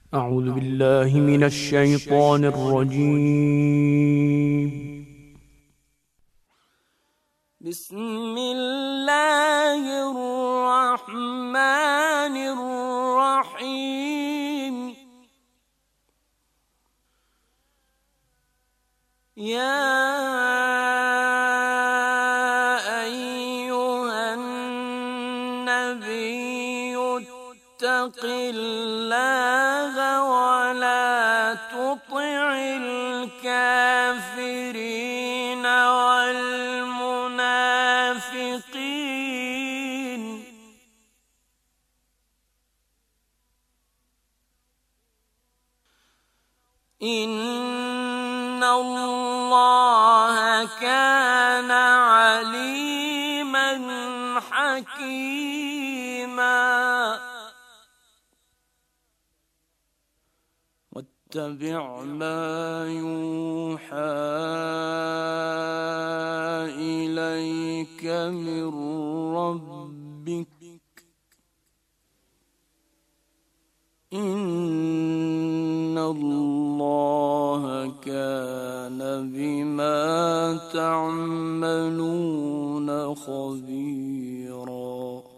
أعوذ بالله من الشيطان الرجيم. بسم الله الرحمن الرحيم. يا أيها النبي اتق الله ولا تطع الكافرين والمنافقين إن الله كان عليما حكيما. واتبع ما يوحى إليك من ربك إن الله كان بما تعملون خبيرا.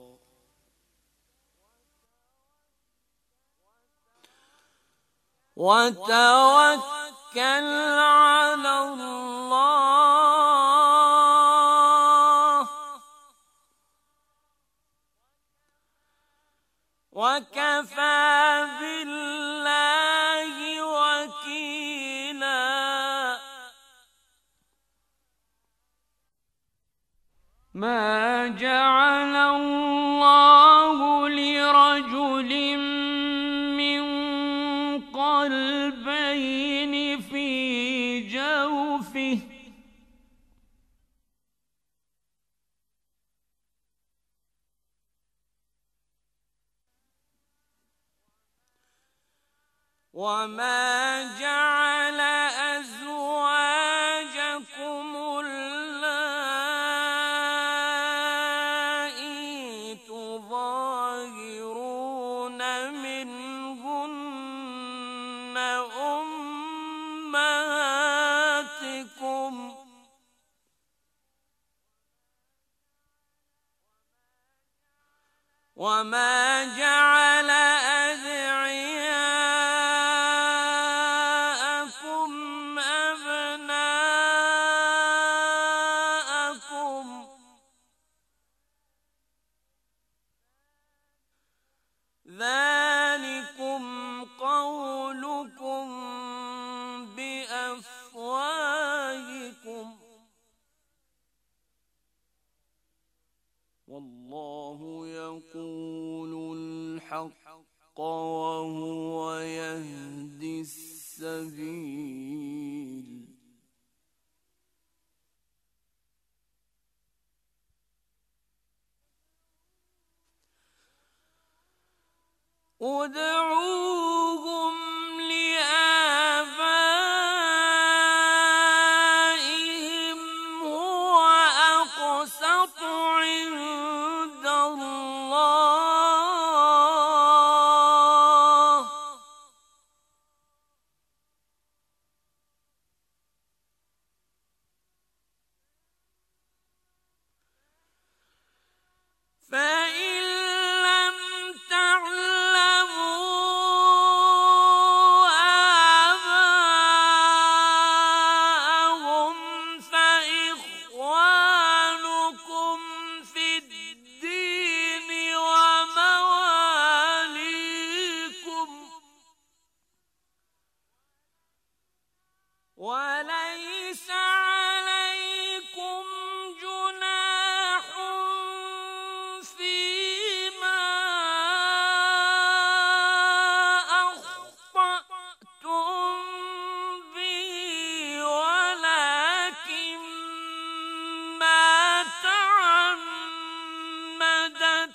وتوكل على الله وكفى بالله وكيلا. ما جعل الله لرجل من قلبين في جوفه وما جعل أزواجكم اللائي تظاهرون منهن أمهاتكم وما جعل أدعياءكم أبناءكم ذلكم قولكم بأفواهكم والله يقول الحق وهو يهدي السبيل. ادعوهم لآبائهم هو أقسط عند الله فإن لم تعلموا آباءهم فإخوانكم في الدين ومواليكم وليس عليكم جناح فيما أخطأتم به ولكن ما تعمدت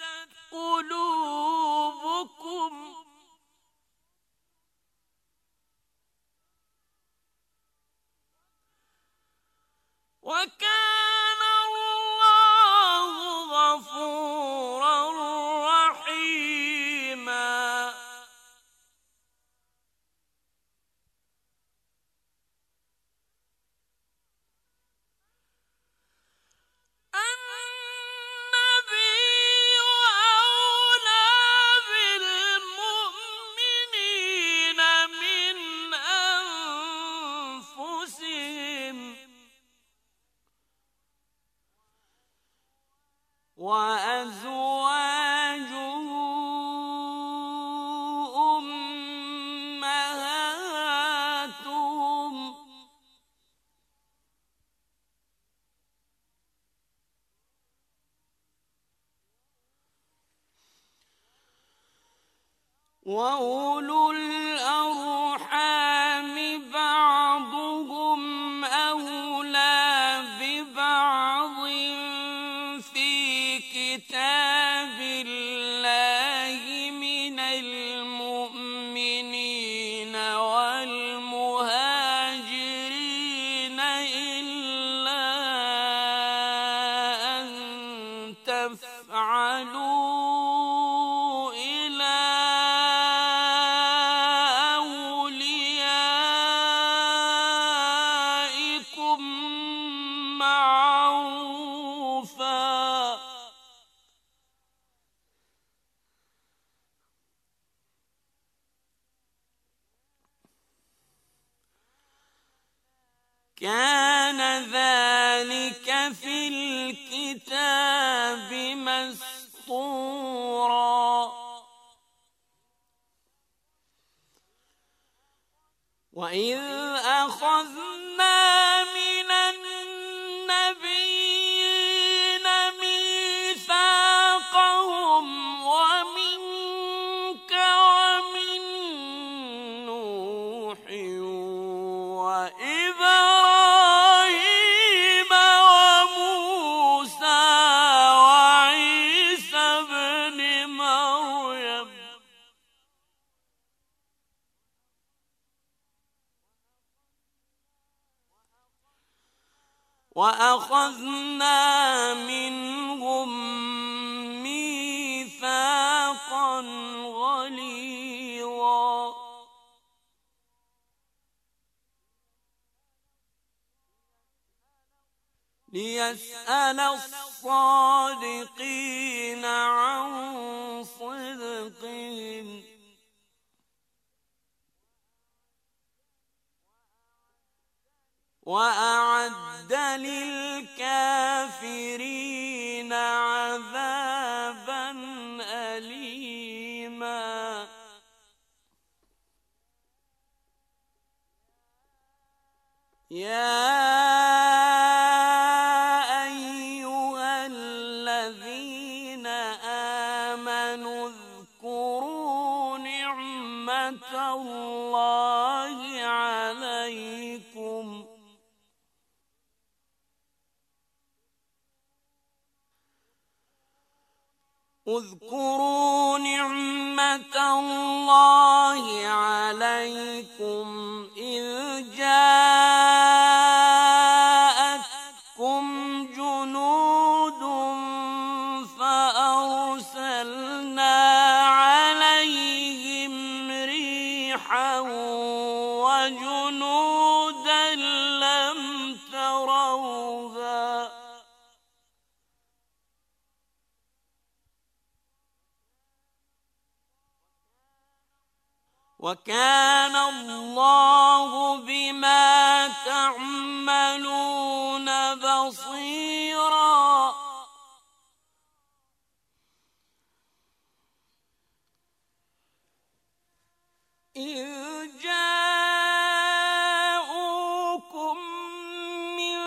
قلوبكم وكان الله غفورا رحيما. وأولو الأرحام بعضهم أولى ببعض في كتاب الله من المؤمنين والمهاجرين إلا أن تفعلوا إلى أوليائكم معروفا كان ذلك في الكتاب مسطورا وإذ أخذنا من النبيين ميثاقهم ومنك ومن نوح وإبراهيم وموسى وعيسى ابن مريم وأخذنا منهم ميثاقا غليظا ليسأل الصادقين عن صدقهم وأعد للكافرين عذابا أليما يا أيها الذين آمنوا اذكروا نعمة الله عليكم اذكروا نعمة الله عليكم إذ جاءتكم جنود فأرسلنا عليهم ريحا وجنودا لم تروها وكان الله بما تعملون بصيرا إذ جاءوكم من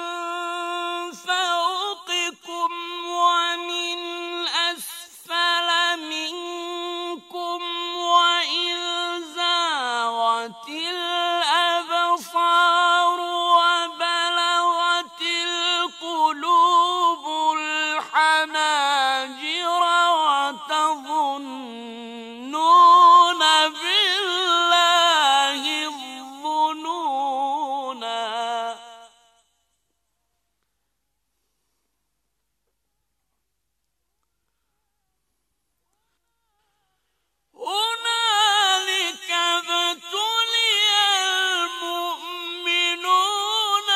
فوقكم ومن أسفل منكم وإذ زاغت الأبصار وبلغت القلوب الحناجر وتظنون بالله الظنونا هنالك ابتلي المؤمنون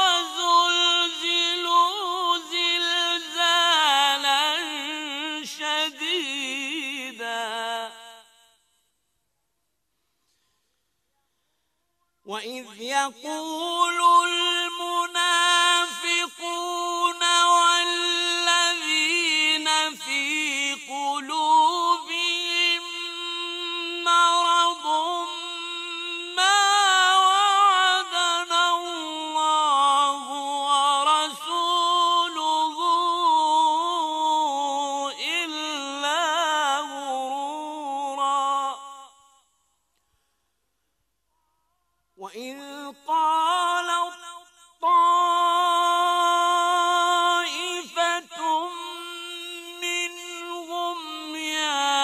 وزلزلوا زلزالا شديدا وإذ يقول المنافقون والذين في قلوبهم مرض ما وعدنا الله ورسوله إلا غرورا وإذ قالت طائفة منهم يا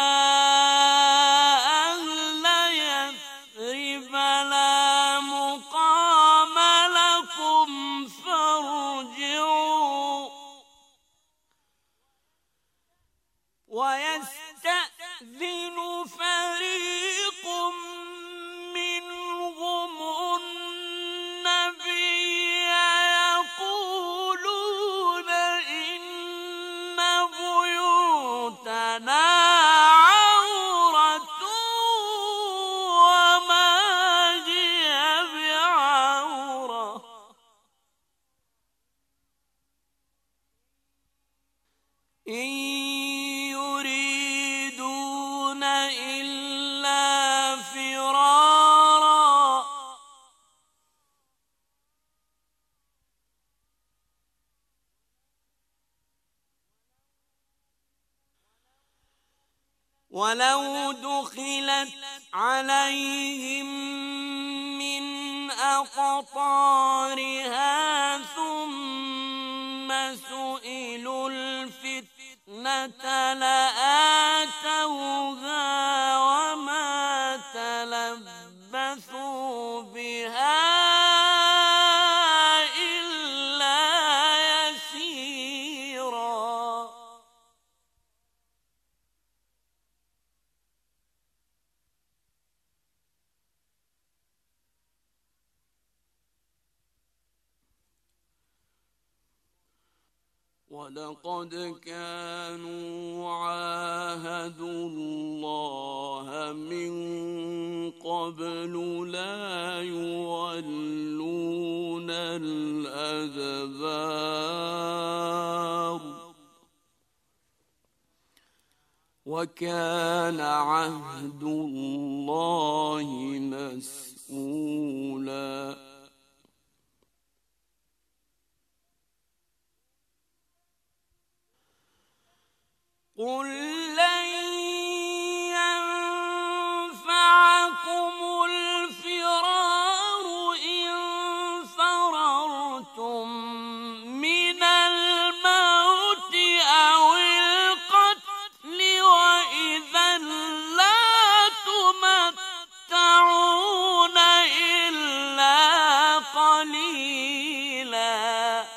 أهل يثرب لا مقام لكم فارجعوا ويستأذن فريق منهم النبي يقولون إن بيوتنا عورة وما هي بعورة إن يريدون إلا فرارا ولو دخلت عليهم من أقطارها ثم سئلوا الفتنة لآتوها وما تلبثوا بها إلا يسيرا ولقد كانوا عاهدوا الله من قبل لا يولون الأدبار وكان عهد الله مسؤولا قل لن ينفعكم الفرار إن فررتم من الموت أو القتل وإذا لا تمتعون إلا قليلا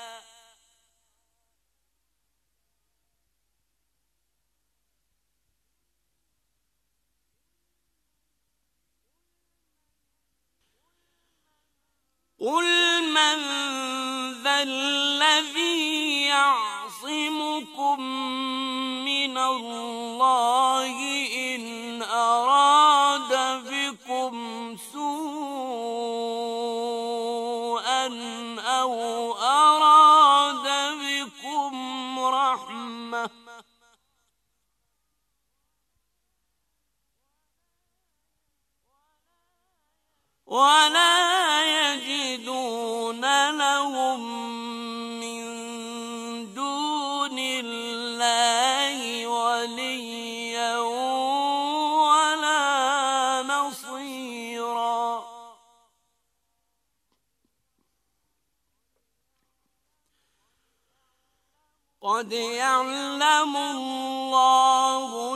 قل من ذا الذي يعصمكم من الله إن أراد بكم سوءا أو أراد بكم رحمة ولا يجدون لهم من دون الله وليا ولا نصيرا قد يعلم الله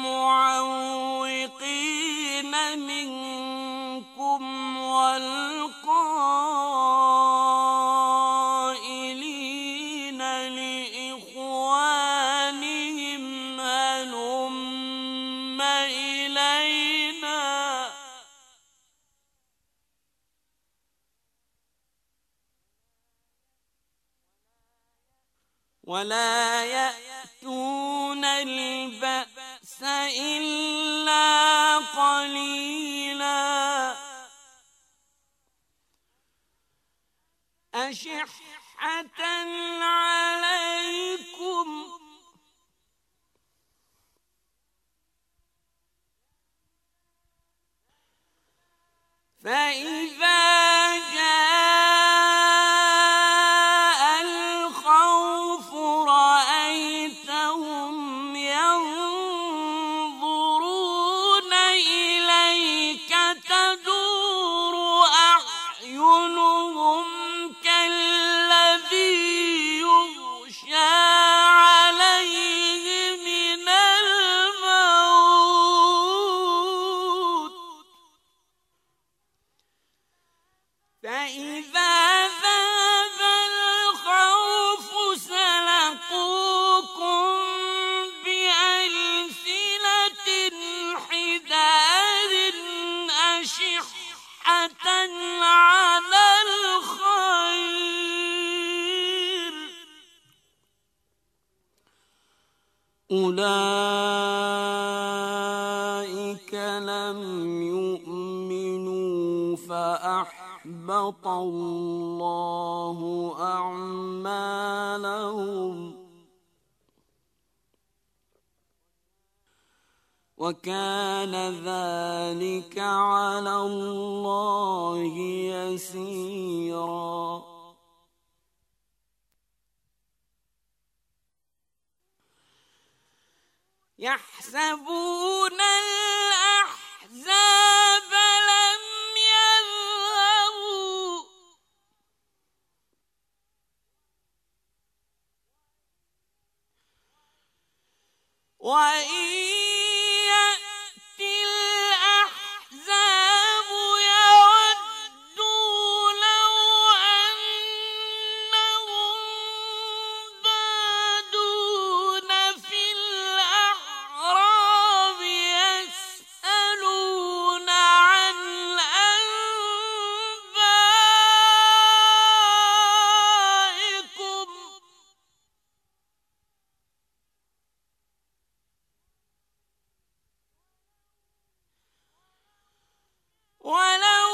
المعوقين منكم والقائلين لإخوانهم هلم إلينا ولا يأتون البأس إلا قليلا أشحة عليكم فإذا جاء الخوف رأيتهم ينظرون إليك تدور أعينهم فإذا ذهب الخوف سلقوكم بألسنة حداد أشحة على الخير أولئك لم يؤمنوا فأحبط الله أعمالهم وكان ذلك على الله يسيرا يحسبون الأحزاب لم يذهبوا وإن يأتي الأحزاب يودوا لو أنهم بادون في الأعراب يسألون عن أنبائكم ولو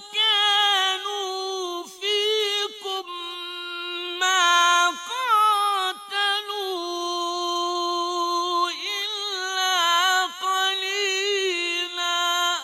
كانوا فيكم ما قاتلوا إلا قليلا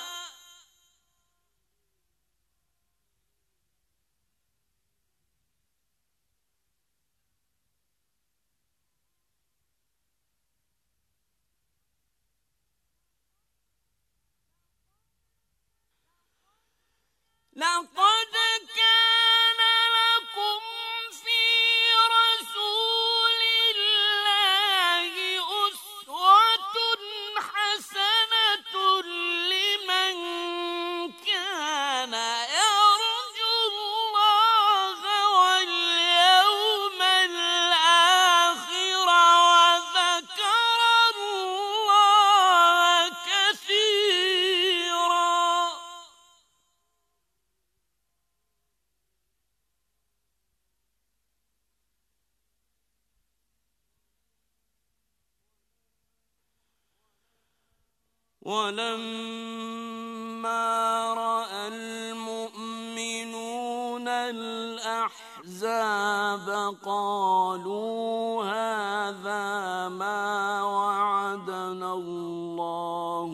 لقد كان لكم في رسول الله أسوة حسنة لمن كان يرجو الله واليوم الآخر وذكر الله كثيرا ولما رأى المؤمنون الأحزاب قالوا هذا ما وعدنا الله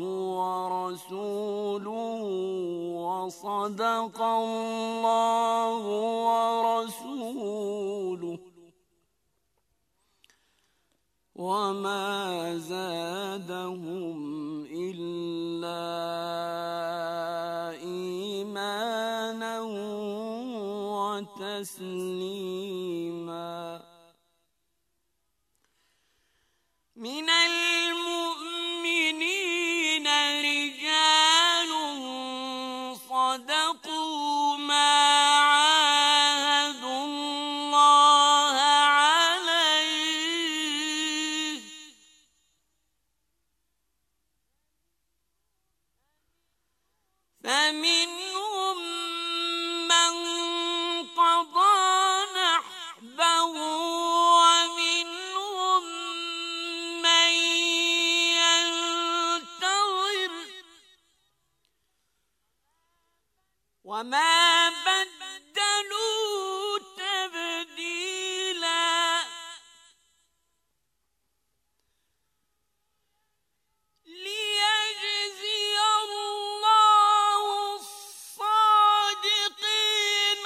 ورسوله وصدق الله ورسوله وما زادهم إلا إيمانا وتسليما من المؤمنين رجال صدقوا ما عاهدوا الله عليه فمنهم من قضى نحبه ومنهم من ينتظر وما بدلوا تبديلا ليجزي الله الصادقين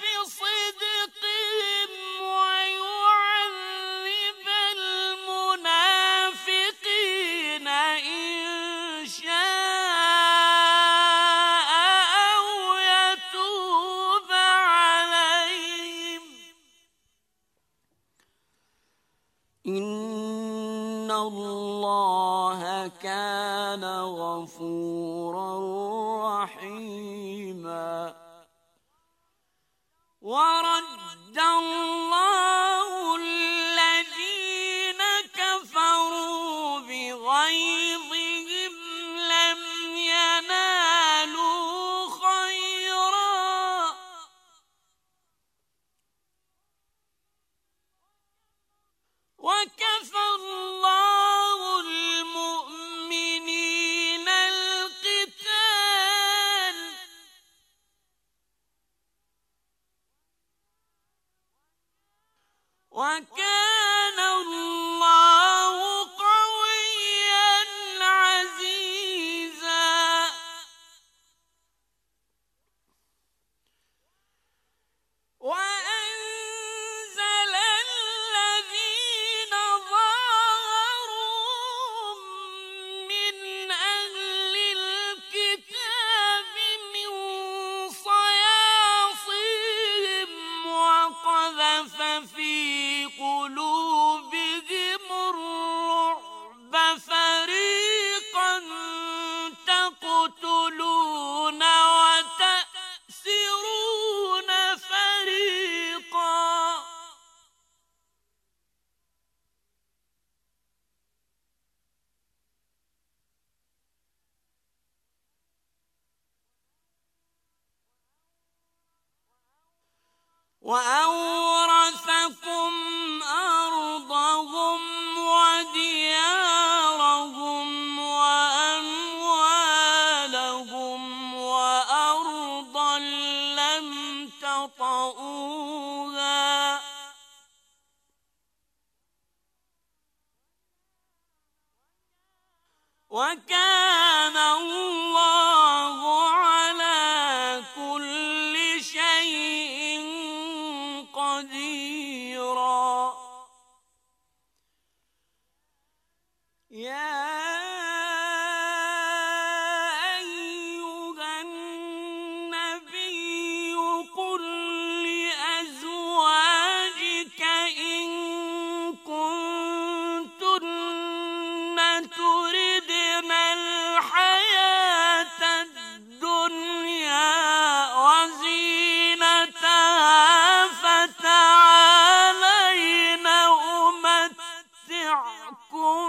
بصدقهم ويعذب المنافقين إن شاء أو يتوب عليهم إن الله كان غفورا رحيما ورد الله الذين كفروا بغيظهم لم ينالوا خيرا وكفى الله المؤمنين القتال وكان الله قويا عزيزا وأنزل الذين ظاهروهم من أهل الكتاب من صياصيهم وقذف في قلوبهم الرعب فريقا تقتلون وتأسرون فريقا وأورثكم أرضهم وديارهم وأموالهم وأرضا لم تطئوها وكان الله على كل شيء قديرا يا أيها النبي قل لأزواجك إن كنتن تردن الحياة الدنيا وزينتها فتعالين أمتعكن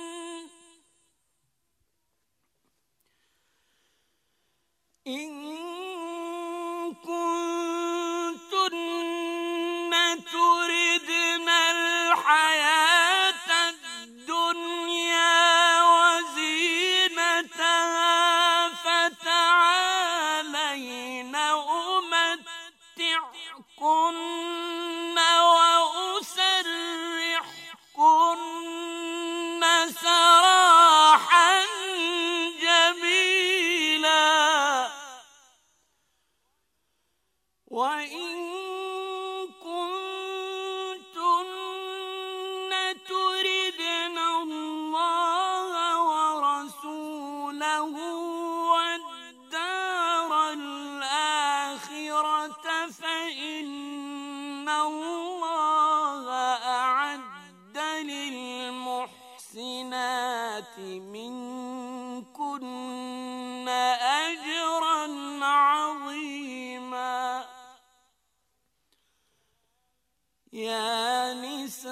إن كنتن تردن الحياة الدنيا وزينتها فتعالين أمتعكن وأسرحكن سراحا جميلا وإن كنتن تردن الله ورسوله والدار الآخرة فإن الله أعد للمحسنات منكن أجرا عظيما يا نساء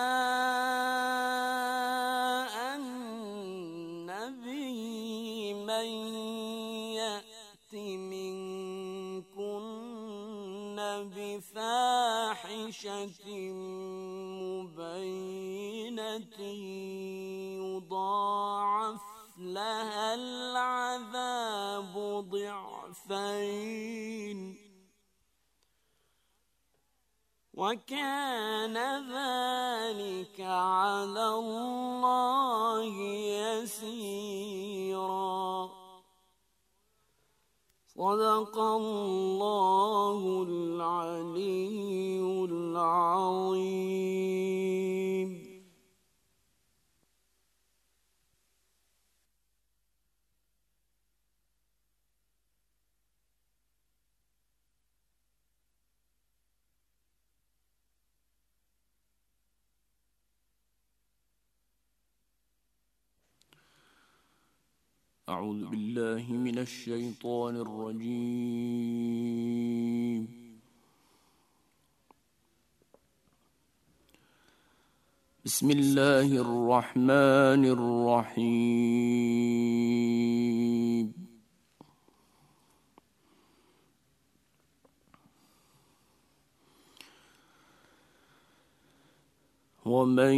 النبي من يأت منكن بفاحشة مبينة يضاعف لها العذاب ضعفين وكان ذلك على الله يسيرا صدق الله العلي العظيم. أعوذ بالله من الشيطان الرجيم. بسم الله الرحمن الرحيم ومن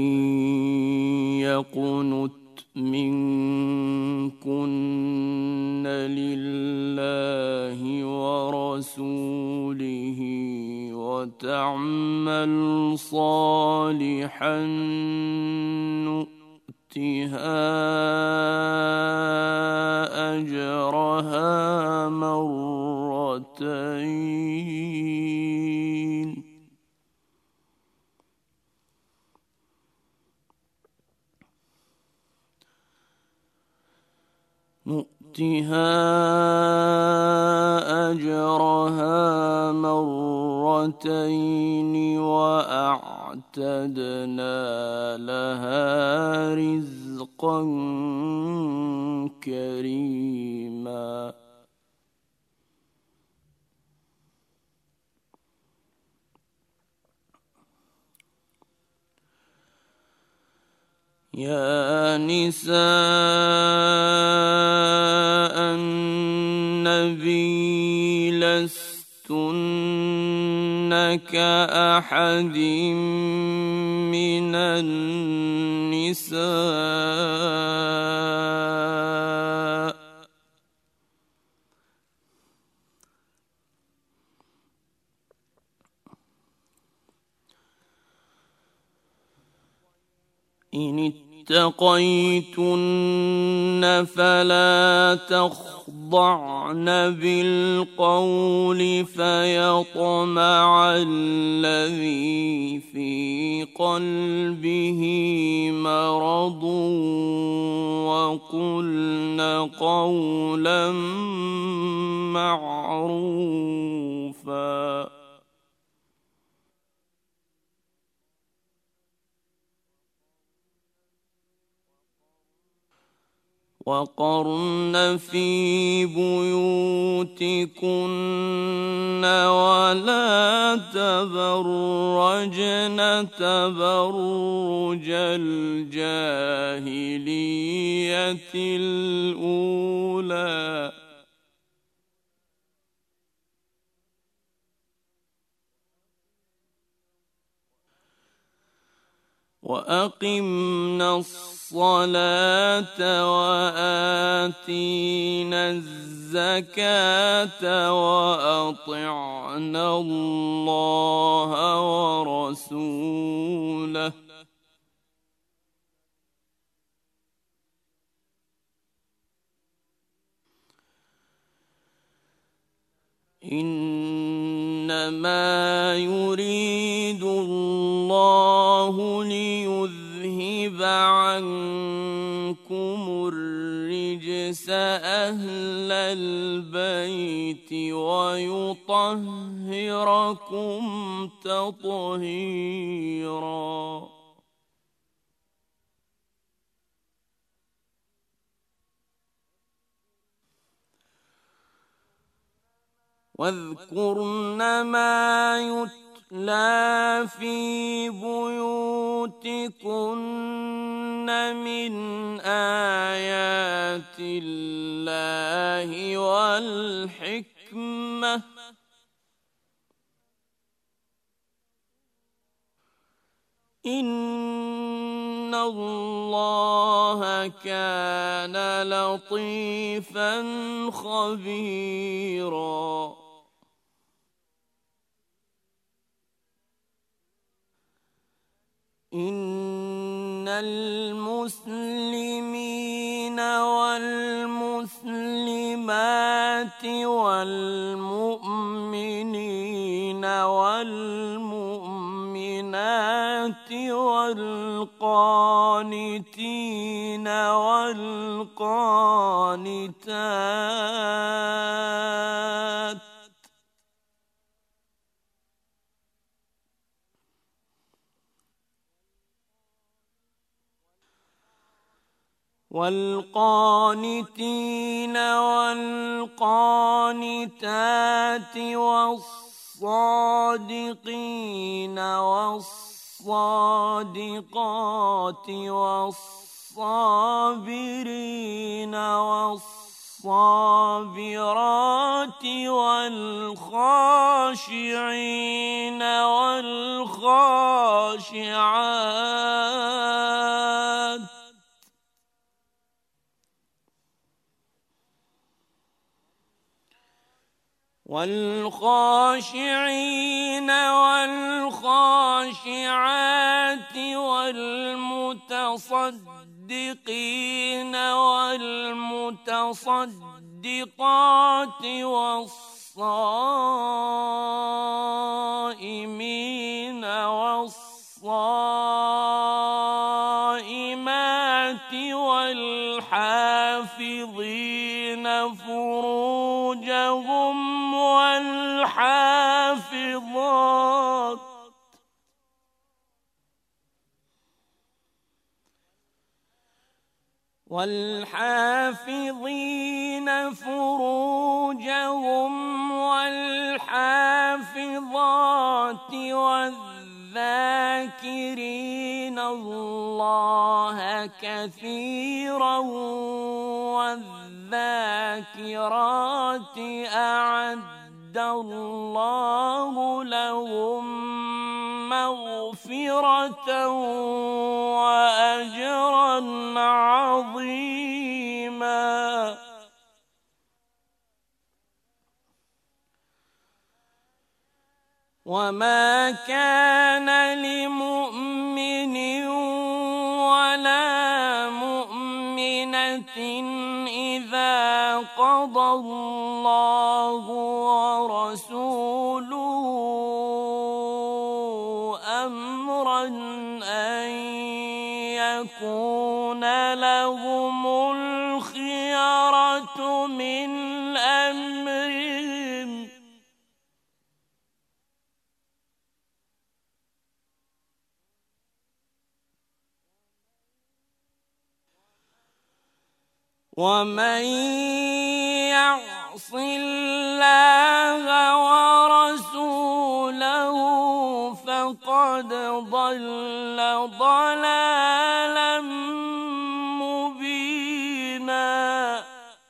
يقنت منكن لله ورسوله وتعمل صالحا نؤتها أجرها مرتين وأعتدنا لها رزقا كريما يا نساء النبي لستن كأحد من النساء إن اتقيتن فلا تخضعن بالقول فيطمع الذي في قلبه مرض وقلن قولا معروفا وقرن في بيوتكن ولا تبرجن تبرج الجاهلية الأولى وأقمنا الصلاة وآتينا الزكاة وأطعنا الله ورسوله إنما يريد الله ليذهب عنكم الرجس أهل البيت ويطهركم تطهيرا واذكرن ما يتلى في بيوتكن من آيات الله والحكمة إن الله كان لطيفا خبيرا إن المسلمين والمسلمات والمؤمنين والمؤمنات والقانتين والقانتات والصادقين والصادقات والصادقات والصابرين والصابرات والخاشعين والخاشعات والخاشعات والمتصدقين والمتصدقات والصائمين والصائمات والحافظين فروجهم والحافظين فروجهم والحافظات والذاكرين الله كثيرا والذاكرات أعد الله لهم مغفرة وأجرا عظيما. وما كان لمؤمن ولا مؤمنة إذا قضى الله ورسوله أمرا أن يكون لهم الخيرة من أمرهم ومن يعص الله ورسوله فقد ضل ضلالا مبينا.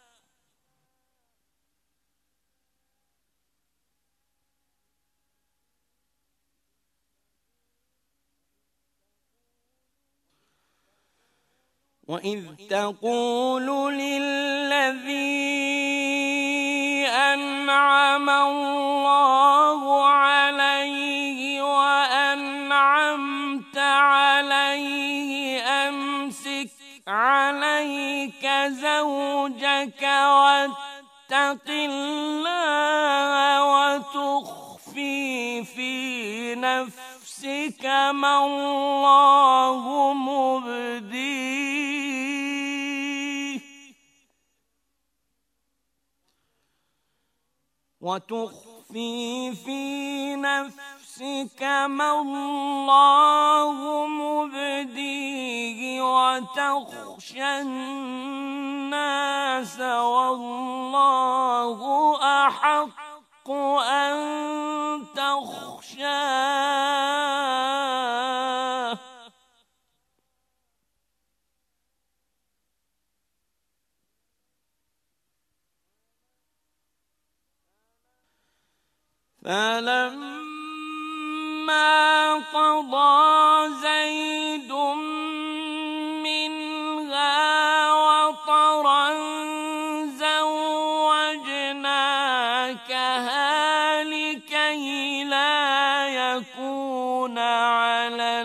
وإذ تقول للذي أنعم الله عليه وأنعمت عليه أمسك عليك زوجك واتق الله وتخفي في نفسك ما الله مبديه وتخفي في نفسك ما الله مبديه وتخشى الناس والله أحق أن تخشاه فلما قضى زيد منها وطرا زوجناكها لكي لا يكون على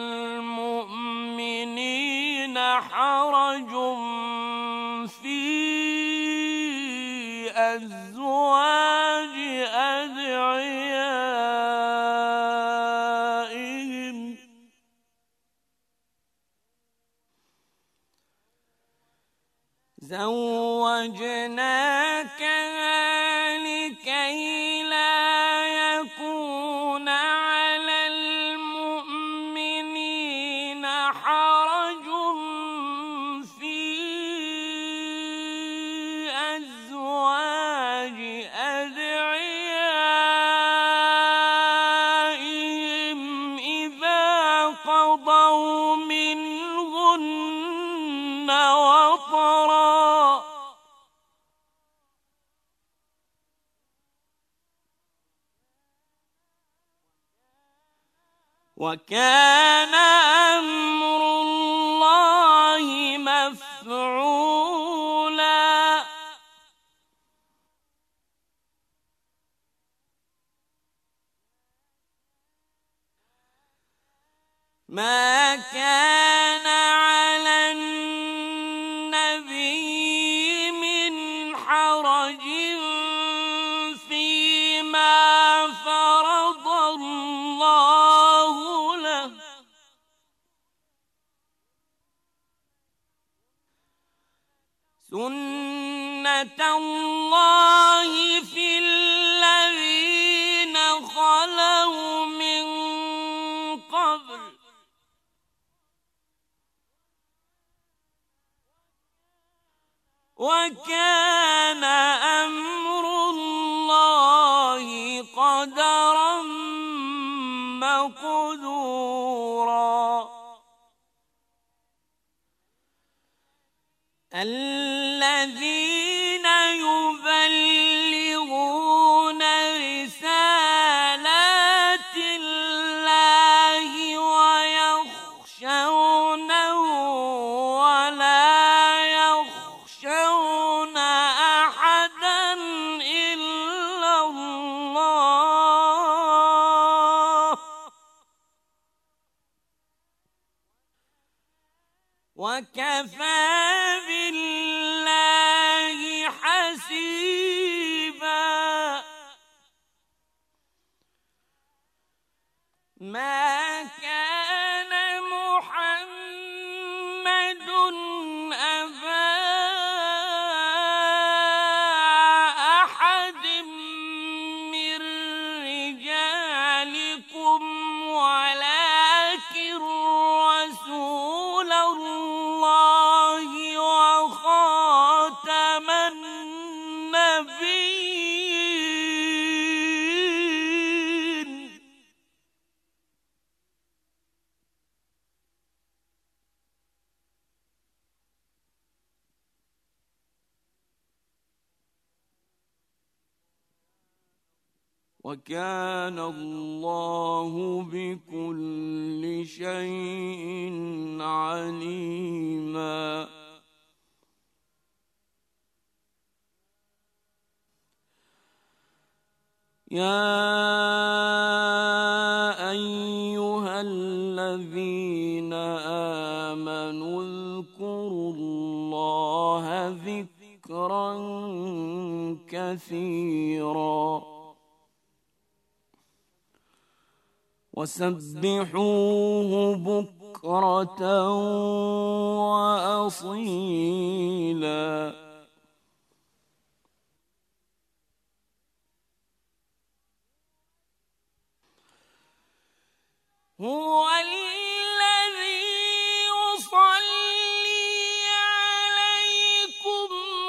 المؤمنين حرج في أزواج أدعيائهم زوجناكها لكي لا يكون على المؤمنين حرج في أزواج أدعيائهم إذا قضوا وكان أمر الله مفعولا ما كان على النبي من حرج فيما فرض الله له سنة الله في الذين خلوا من قبل وكان أمر الله قدرا مقدورا الذين يبلغون رسالات الله ويخشونه ولا يخشون أحدا إلا الله وكفى بالله حسيبا ما كان محمد أبا أحد من رجالكم ولكن رسول الله وخاتم النبيين وكان الله بكل شيء عليما يا أيها الذين آمنوا اذكروا الله ذكرا كثيرا وسبحوه بكرة وأصيلا هو الذي يصلي عليكم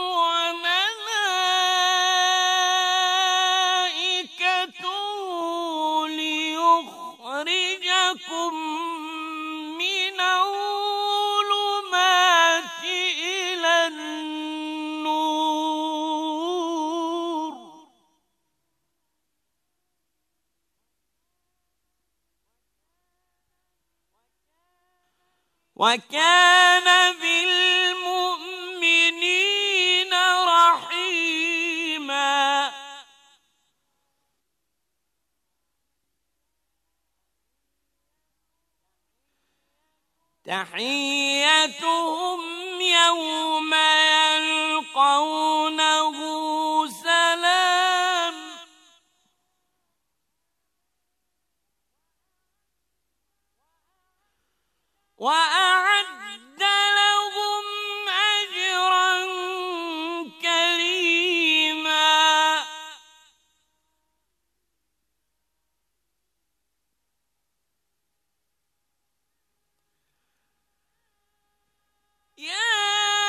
وملائكته ليخرجكم من الظلمات إلى النور وكان بالمؤمنين رحيما تحيتهم يوم يلقونه سلام وأعد لهم أجرا كريما يا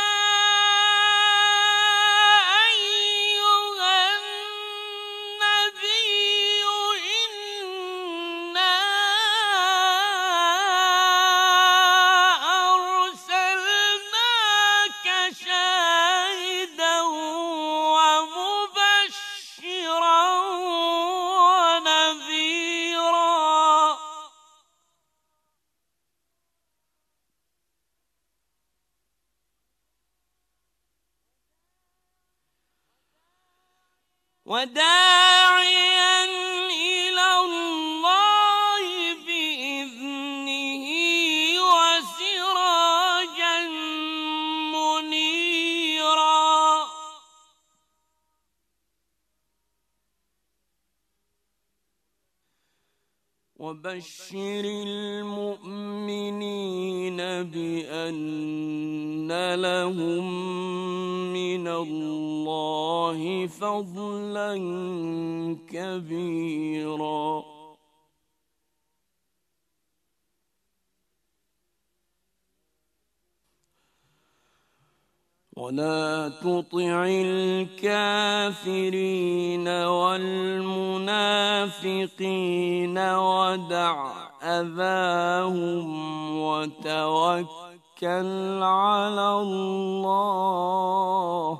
أيها النبي إنا وداعيا إلى الله بإذنه وسراجا منيرا وبشر المؤمنين بأن لهم من الله فضلا كبيرا ولا تطع الكافرين والمنافقين ودع أذاهم وتوكل على الله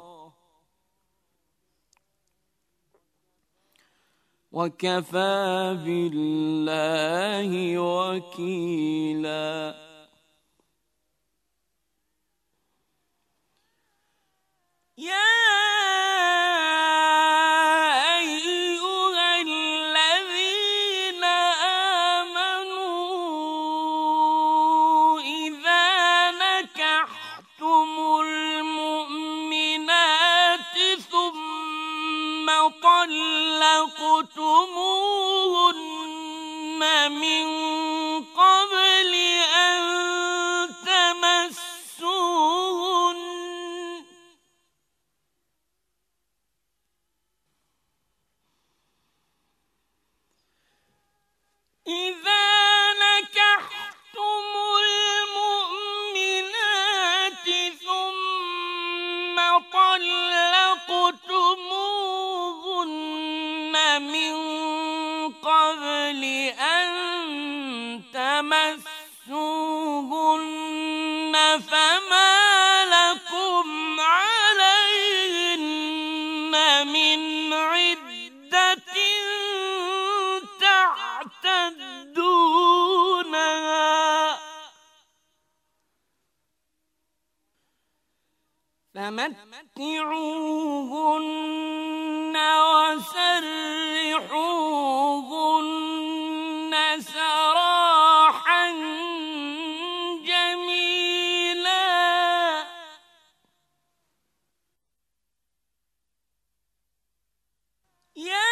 وكفى بالله وكيلا يا أيها الذين آمنوا إذا نكحتم المؤمنات ثم طلقتموهن من قبل أن تمسوهن إذا نكحتم المؤمنات ثم طلقتموهن من قبل أن تمسوهن فما لكم عليهن من عدة تعتدونها فمتعوهن وسرحوهن سراحا جميلا يا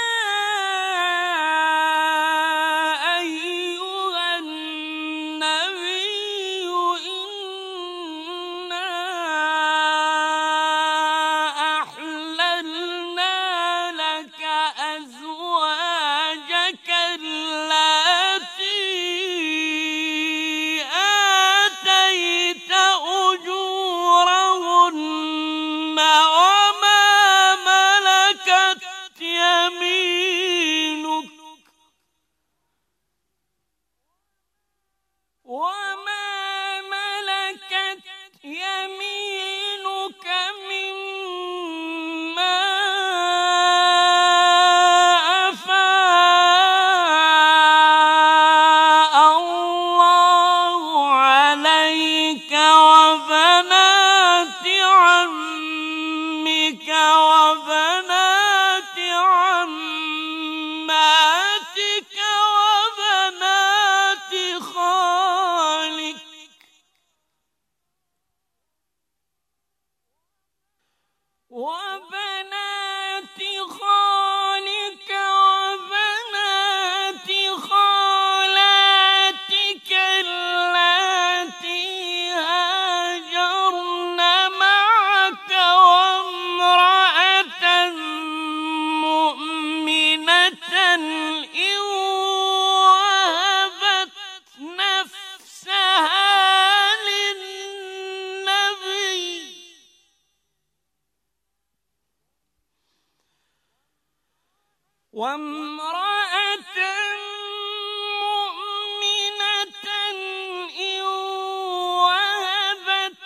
أيها النبي إنا أحللنا لك أزواجك اللاتي آتيت أجورهن وما ملكت يمينك مما أفاء الله عليك وبنات عمك وبنات عماتك وبنات خالك وبنات خالك وبنات خالاتك اللاتي هاجرن معك وامرأة مؤمنة إن وهبت نفسها للنبي وامرأة مؤمنة إن وهبت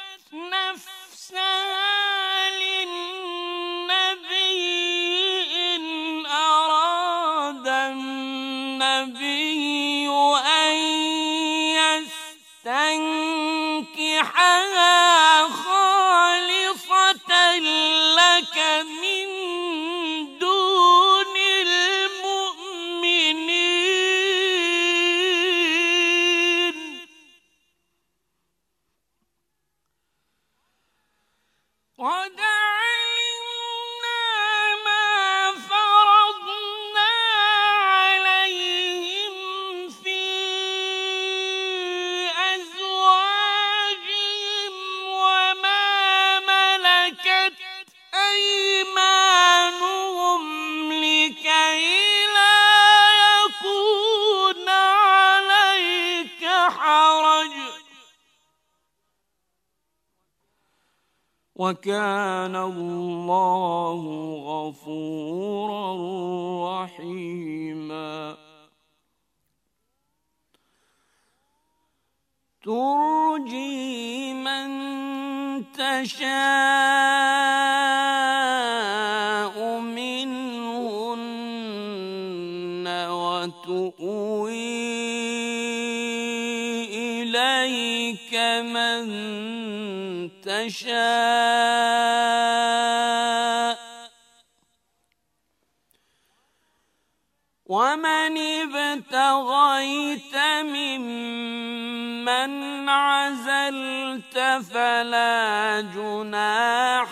نفسها للنبي إن أراد النبي أن يستنكحها خالصة لك من دون وكان الله غفورا رحيما ترجي من تشاء منهن وتؤوي إليك من تشاء ومن ابتغيت ممن عزلت فلا جناح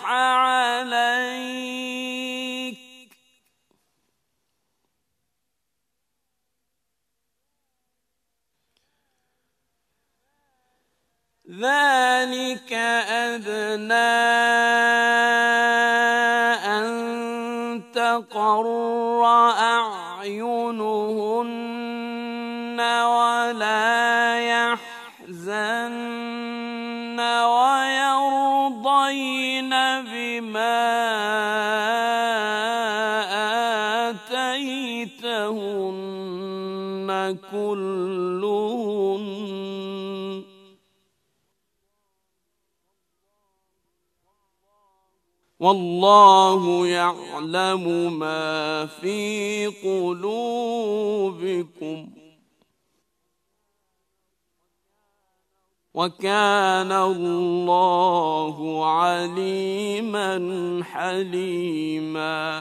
عليك ذلك أدنى أن تقر أعينهن ولا يحزن ويرضين بما آتيتهن كلهن والله يعلم ما في قلوبكم وكان الله عليما حليما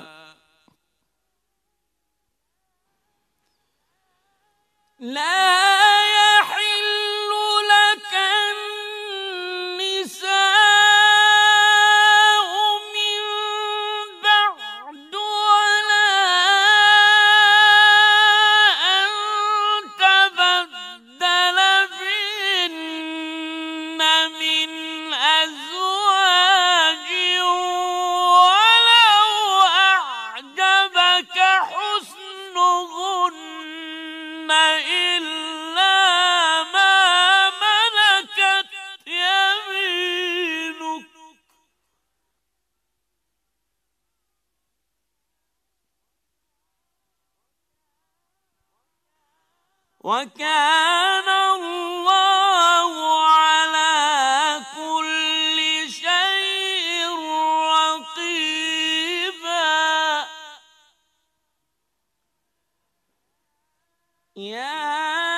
لا يحل لك النساء وكان الله على كل شيء رقيبا يا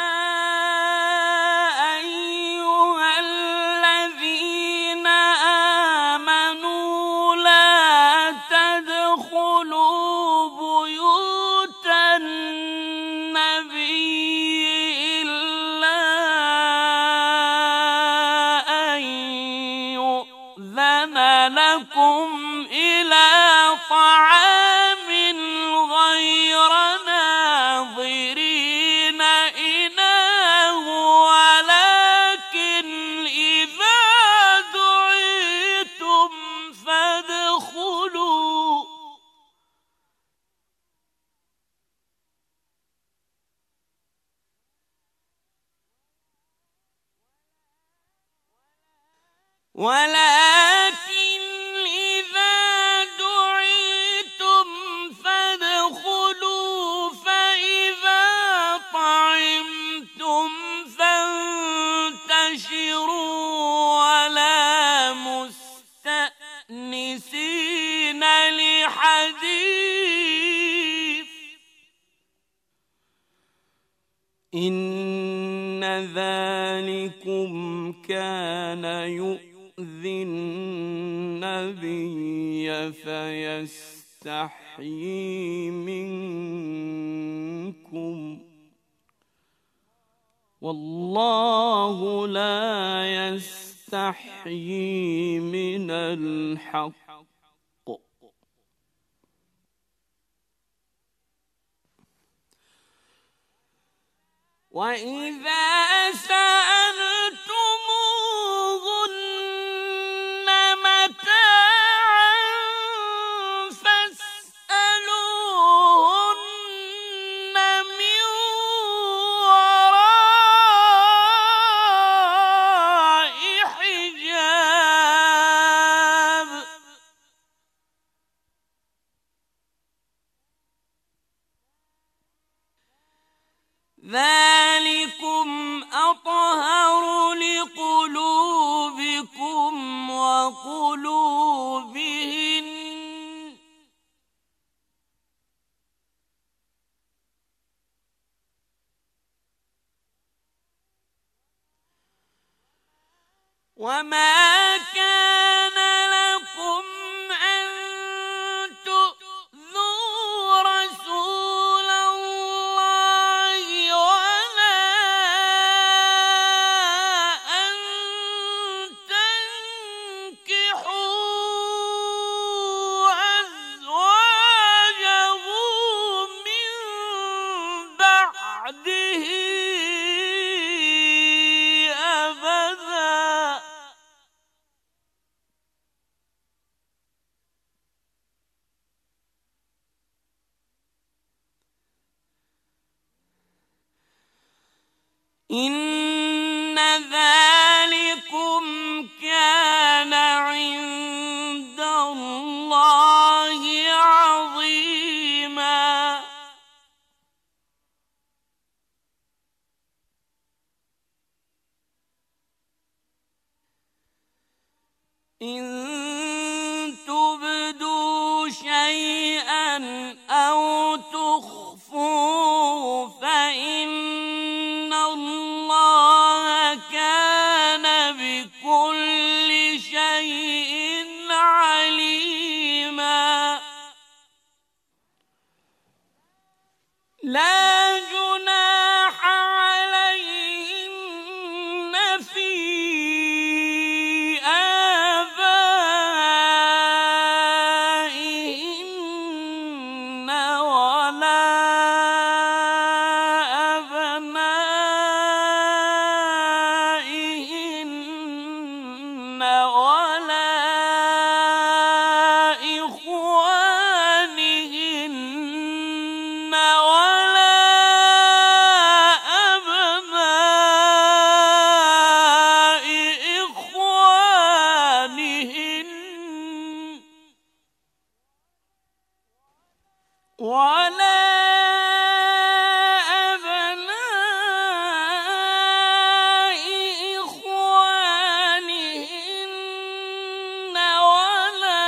أيها الذين آمنوا لا تدخلوا بيوت النبي إلا أن يؤذن لكم إلى طعام غير ناظرين إناه ولكن إذا دعيتم فادخلوا فإذا طعمتم فانتشروا ولا مستأنسين لحديث إن ذلكم كان يؤذي النبي فيستحيي منكم والله لا يستحيي من الحق وإذا سألتموهن متاعا فاسألوهن من وراء حجاب ذلكم أطهر لقلوبكم وقلوبهن وما كان لكم أن تؤذوا رسول الله ولا أن تنكحوا أزواجه من بعده أبدا إن ذلكم كان عند الله عظيما إن تبدوا شيئا أو تخفوه فإن الله كان بكل شيء عليما لا جناح عليهن في آبائهن ولا أبنائهن ولا إخوانهن ولا أبناء إخوانهن ولا أبناء إخوانهن ولا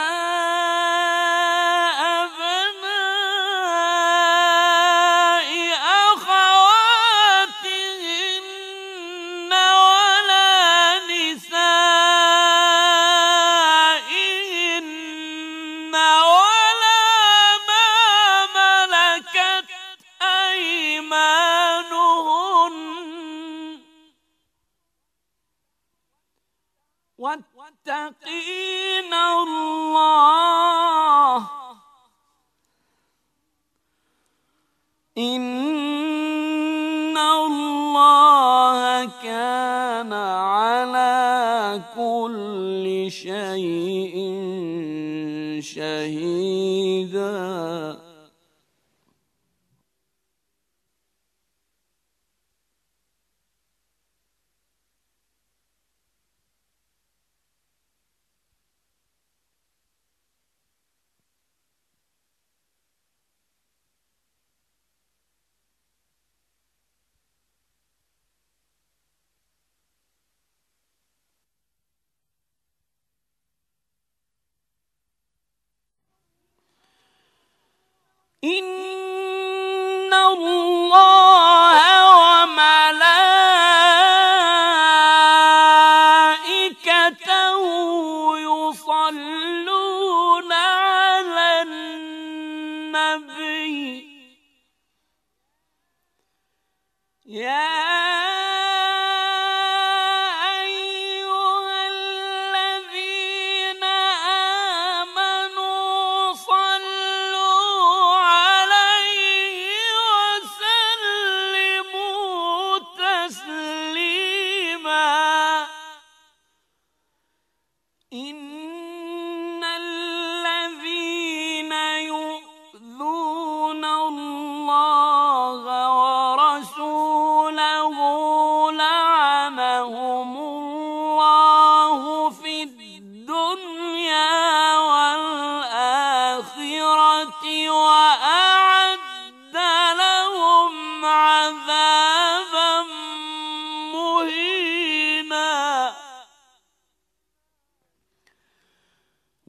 أبناء أخواتهن ولا نسائهن ولا ما ملكت أيمانهن واتقين الله إن الله كان على كل شيء شهيدا إن الله وملائكته يصلون على النبي يا أيها الذين آمنوا صلوا عليه وسلموا تسليما إن الذين يؤذون الله ورسوله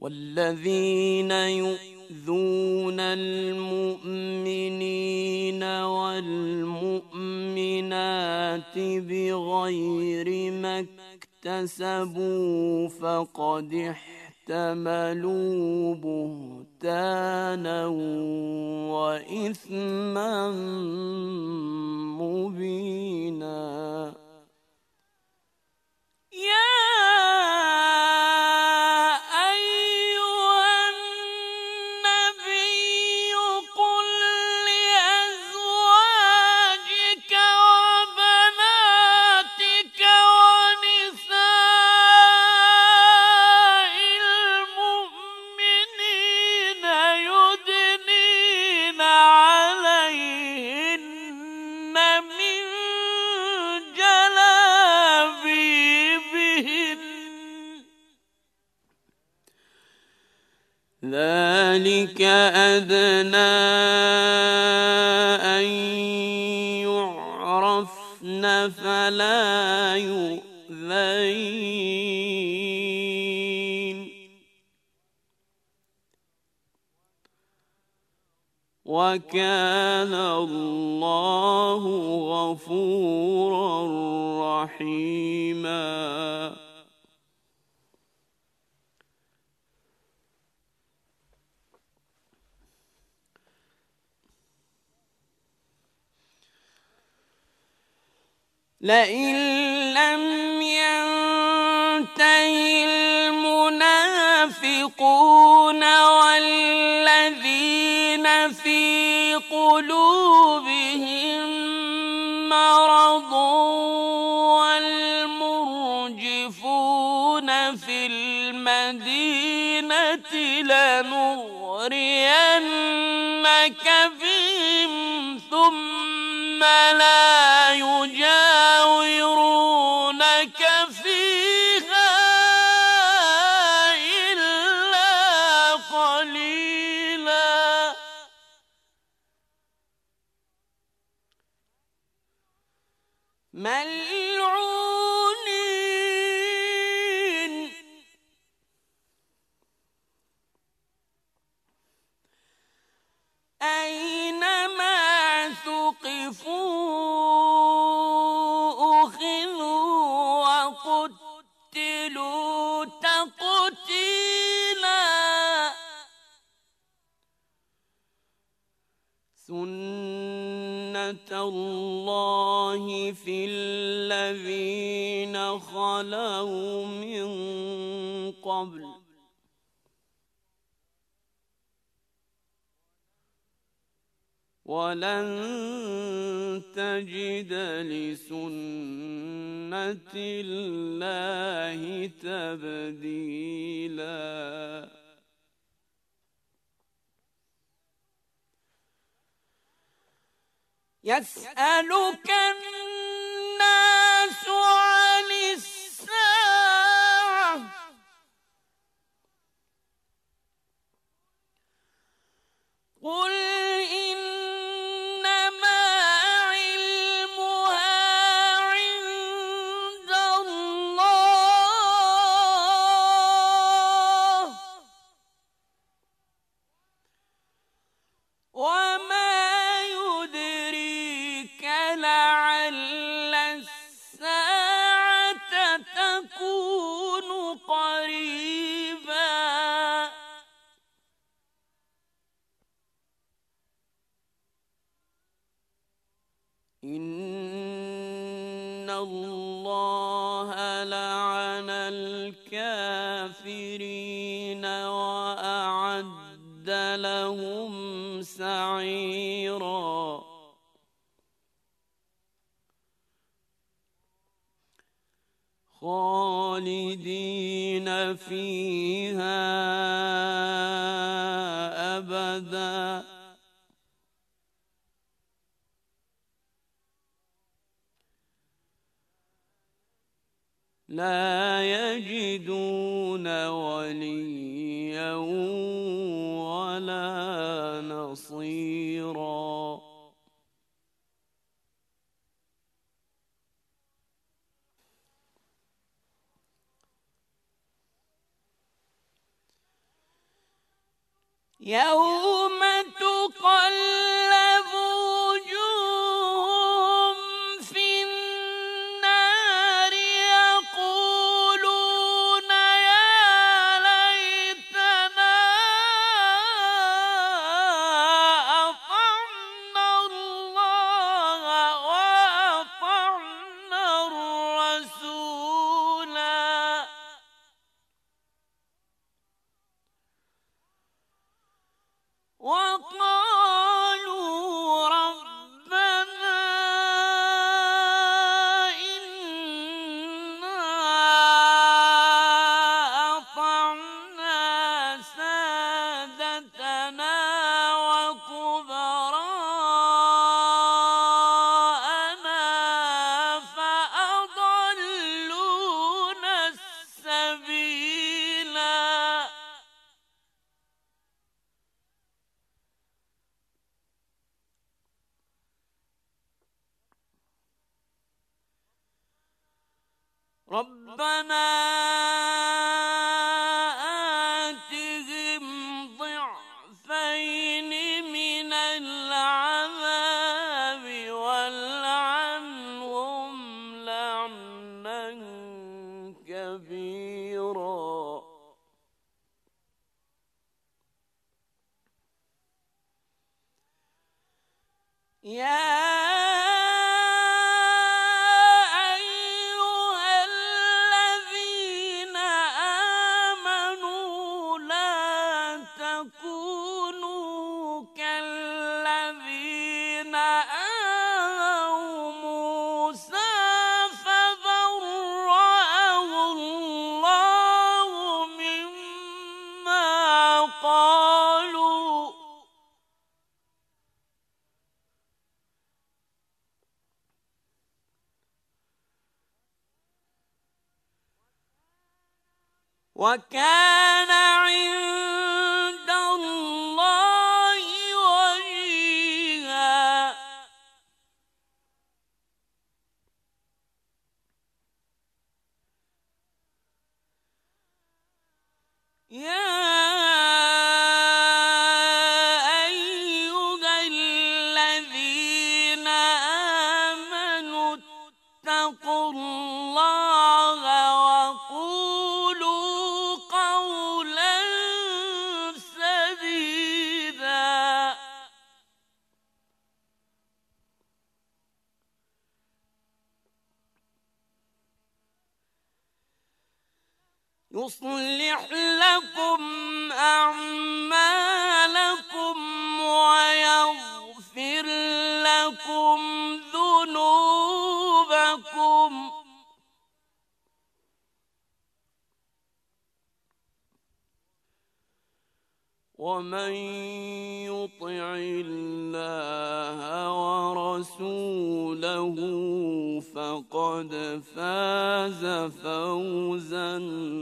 والذين يؤذون المؤمنين والمؤمنات بغير ما اكتسبوا فقد احتملوا بهتانا وإثما مبينا. ذلك أدنى أن يعرفن فلا يؤذين. وكان الله غفورا رحيما. لئن لم ينته المنافقون والذين في قلوبهم مرض والمرجفون في المدينة لنغرينك بهم ثم لا يجاورونك فيها إلا قليلا. ملعونين أينما ثقفوا أخذوا وقتلوا تقتيلا. سنة الله في الذين خلوا من قبل ولن تجد لسنة الله تبديلا. يسألك الناس عن الساعة قل إنما علمها عند الله وما يدريك لعل الساعة تكون قريبا. إن الله لعن الكافرين وأعد لهم سعيرا. خالدين فيها أبدا لا يجدون وليا ولا نصيرا. يوم تقلب وجوههم في النار يقولون يا ليتنا أطعنا الله وأطعنا الرسولا وقالوا ربنا إنا أطعنا سادتنا وكبراءنا فأضلونا السبيلا ربنا آتهم ضعفين من العذاب والعنهم لعنا كبيرا يا وكان عند الله وجيها يا أيها الذين آمنوا اتقوا الله وقولوا قولا سديدا يصلح لكم أعمالكم ويغفر لكم ذنوبكم ومن يطع الله ورسوله فقد فاز فوزا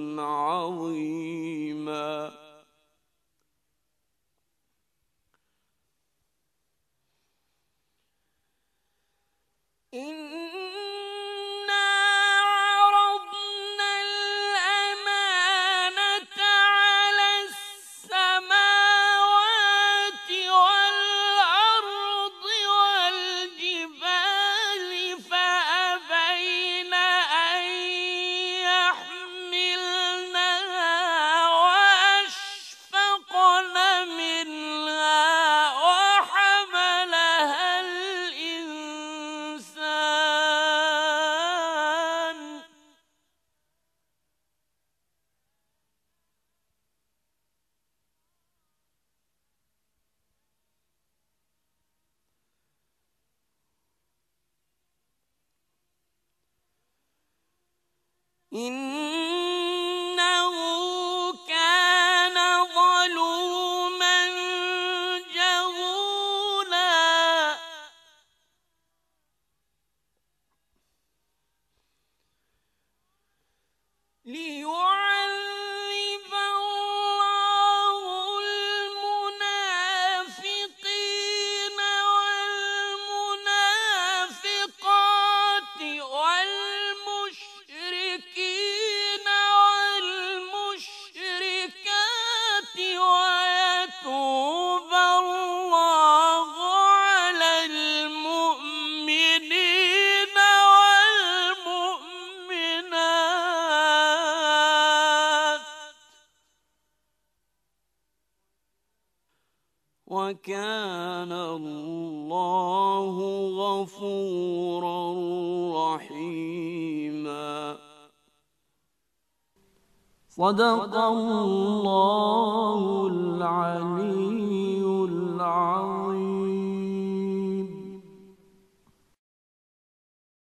عظيما إنا عرضنا الأمانة على السماوات والأرض والجبال فأبين أن يحملنها وأشفقن منها وحملها الإنسان إنه كان ظلوما جهولا ليعذب الله المنافقين والمنافقات والمشركين والمشركات ويتوب وكان الله غفورا رحيما. صدق الله العلي العظيم.